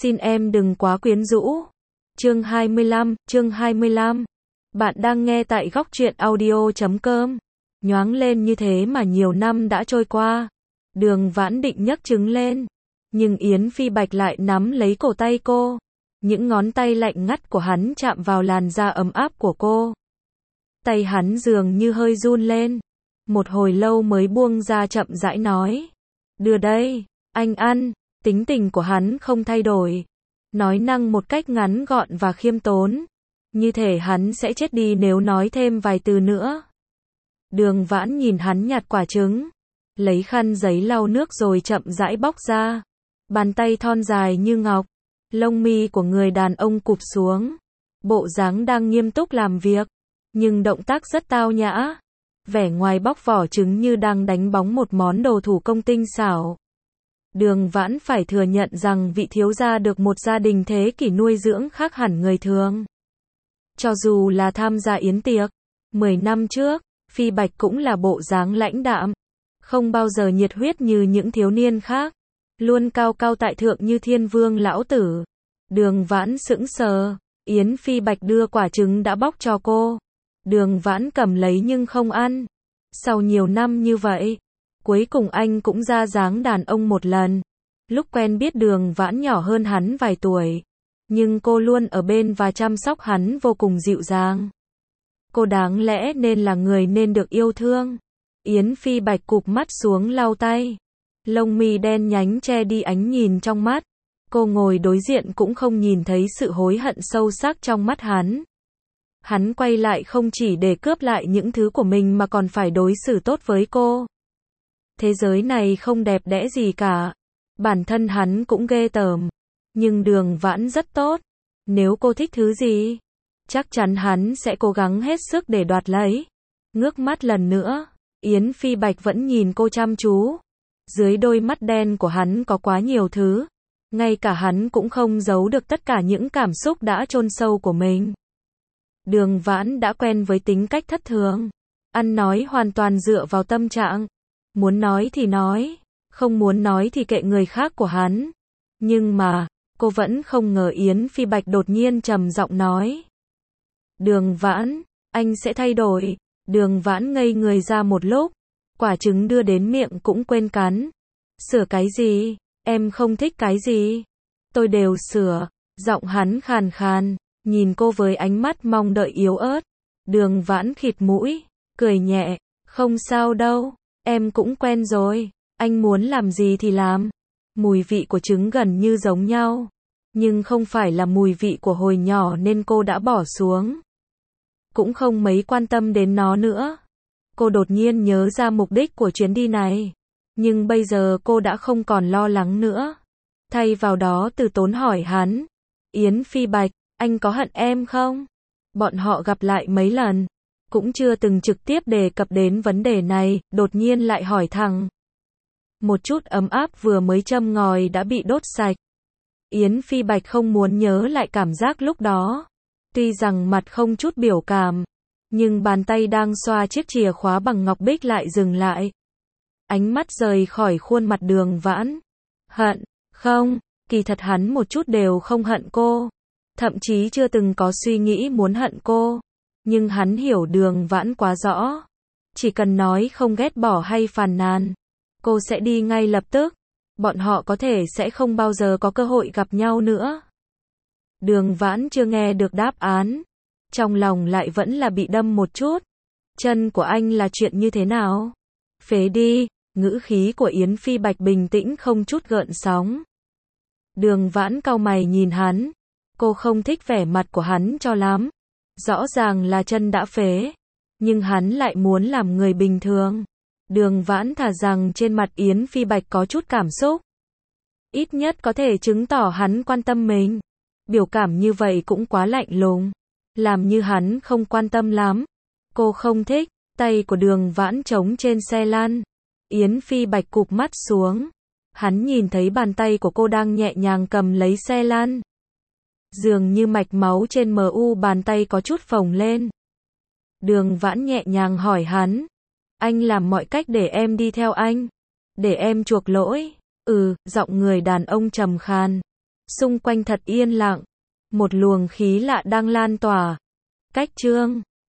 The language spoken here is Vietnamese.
Xin em đừng quá quyến rũ. Chương 25. Bạn đang nghe tại góc truyện audio.com. Nhoáng lên như thế mà nhiều năm đã trôi qua. Đường Vãn định nhấc trứng lên. Nhưng Yến Phi Bạch lại nắm lấy cổ tay cô. Những ngón tay lạnh ngắt của hắn chạm vào làn da ấm áp của cô. Tay hắn dường như hơi run lên. Một hồi lâu mới buông ra chậm rãi nói. Đưa đây, anh ăn. Tính tình của hắn không thay đổi. Nói năng một cách ngắn gọn và khiêm tốn. Như thể hắn sẽ chết đi nếu nói thêm vài từ nữa. Đường Vãn nhìn hắn nhặt quả trứng. Lấy khăn giấy lau nước rồi chậm rãi bóc ra. Bàn tay thon dài như ngọc. Lông mi của người đàn ông cụp xuống. Bộ dáng đang nghiêm túc làm việc. Nhưng động tác rất tao nhã. Vẻ ngoài bóc vỏ trứng như đang đánh bóng một món đồ thủ công tinh xảo. Đường Vãn phải thừa nhận rằng vị thiếu gia được một gia đình thế kỷ nuôi dưỡng khác hẳn người thường. Cho dù là tham gia yến tiệc, 10 năm trước, Phi Bạch cũng là bộ dáng lãnh đạm. Không bao giờ nhiệt huyết như những thiếu niên khác. Luôn cao cao tại thượng như thiên vương lão tử. Đường Vãn sững sờ. Yến Phi Bạch đưa quả trứng đã bóc cho cô. Đường Vãn cầm lấy nhưng không ăn. Sau nhiều năm như vậy, cuối cùng anh cũng ra dáng đàn ông một lần. Lúc quen biết Đường Vãn nhỏ hơn hắn vài tuổi. Nhưng cô luôn ở bên và chăm sóc hắn vô cùng dịu dàng. Cô đáng lẽ nên là người nên được yêu thương. Yến Phi Bạch cụp mắt xuống lau tay. Lông mi đen nhánh che đi ánh nhìn trong mắt. Cô ngồi đối diện cũng không nhìn thấy sự hối hận sâu sắc trong mắt hắn. Hắn quay lại không chỉ để cướp lại những thứ của mình mà còn phải đối xử tốt với cô. Thế giới này không đẹp đẽ gì cả. Bản thân hắn cũng ghê tởm. Nhưng Đường Vãn rất tốt. Nếu cô thích thứ gì, chắc chắn hắn sẽ cố gắng hết sức để đoạt lấy. Ngước mắt lần nữa, Yến Phi Bạch vẫn nhìn cô chăm chú. Dưới đôi mắt đen của hắn có quá nhiều thứ. Ngay cả hắn cũng không giấu được tất cả những cảm xúc đã chôn sâu của mình. Đường Vãn đã quen với tính cách thất thường. Ăn nói hoàn toàn dựa vào tâm trạng. Muốn nói thì nói, không muốn nói thì kệ người khác của hắn. Nhưng mà, cô vẫn không ngờ Yến Phi Bạch đột nhiên trầm giọng nói. Đường Vãn, anh sẽ thay đổi. Đường Vãn ngây người ra một lúc. Quả trứng đưa đến miệng cũng quên cắn. Sửa cái gì? Em không thích cái gì? Tôi đều sửa. Giọng hắn khàn khàn, nhìn cô với ánh mắt mong đợi yếu ớt. Đường Vãn khịt mũi, cười nhẹ. Không sao đâu, em cũng quen rồi. Anh muốn làm gì thì làm. Mùi vị của trứng gần như giống nhau. Nhưng không phải là mùi vị của hồi nhỏ nên cô đã bỏ xuống. Cũng không mấy quan tâm đến nó nữa. Cô đột nhiên nhớ ra mục đích của chuyến đi này. Nhưng bây giờ cô đã không còn lo lắng nữa. Thay vào đó từ tốn hỏi hắn. Yến Phi Bạch, anh có hận em không? Bọn họ gặp lại mấy lần. Cũng chưa từng trực tiếp đề cập đến vấn đề này, đột nhiên lại hỏi thẳng. Một chút ấm áp vừa mới châm ngòi đã bị đốt sạch. Yến Phi Bạch không muốn nhớ lại cảm giác lúc đó. Tuy rằng mặt không chút biểu cảm. Nhưng bàn tay đang xoa chiếc chìa khóa bằng ngọc bích lại dừng lại. Ánh mắt rời khỏi khuôn mặt Đường Vãn. Hận, không, kỳ thật hắn một chút đều không hận cô. Thậm chí chưa từng có suy nghĩ muốn hận cô. Nhưng hắn hiểu Đường Vãn quá rõ. Chỉ cần nói không ghét bỏ hay phàn nàn, cô sẽ đi ngay lập tức. Bọn họ có thể sẽ không bao giờ có cơ hội gặp nhau nữa. Đường Vãn chưa nghe được đáp án. Trong lòng lại vẫn là bị đâm một chút. Chân của anh là chuyện như thế nào? Phế đi. Ngữ khí của Yến Phi Bạch bình tĩnh không chút gợn sóng. Đường Vãn cau mày nhìn hắn. Cô không thích vẻ mặt của hắn cho lắm. Rõ ràng là chân đã phế. Nhưng hắn lại muốn làm người bình thường. Đường Vãn thà rằng trên mặt Yến Phi Bạch có chút cảm xúc. Ít nhất có thể chứng tỏ hắn quan tâm mình. Biểu cảm như vậy cũng quá lạnh lùng. Làm như hắn không quan tâm lắm. Cô không thích. Tay của Đường Vãn trống trên xe lăn. Yến Phi Bạch cụp mắt xuống. Hắn nhìn thấy bàn tay của cô đang nhẹ nhàng cầm lấy xe lăn. Dường như mạch máu trên mu bàn tay có chút phồng lên. Đường Vãn nhẹ nhàng hỏi hắn. Anh làm mọi cách để em đi theo anh. Để em chuộc lỗi. Giọng người đàn ông trầm khàn. Xung quanh thật yên lặng. Một luồng khí lạ đang lan tỏa. Cách chương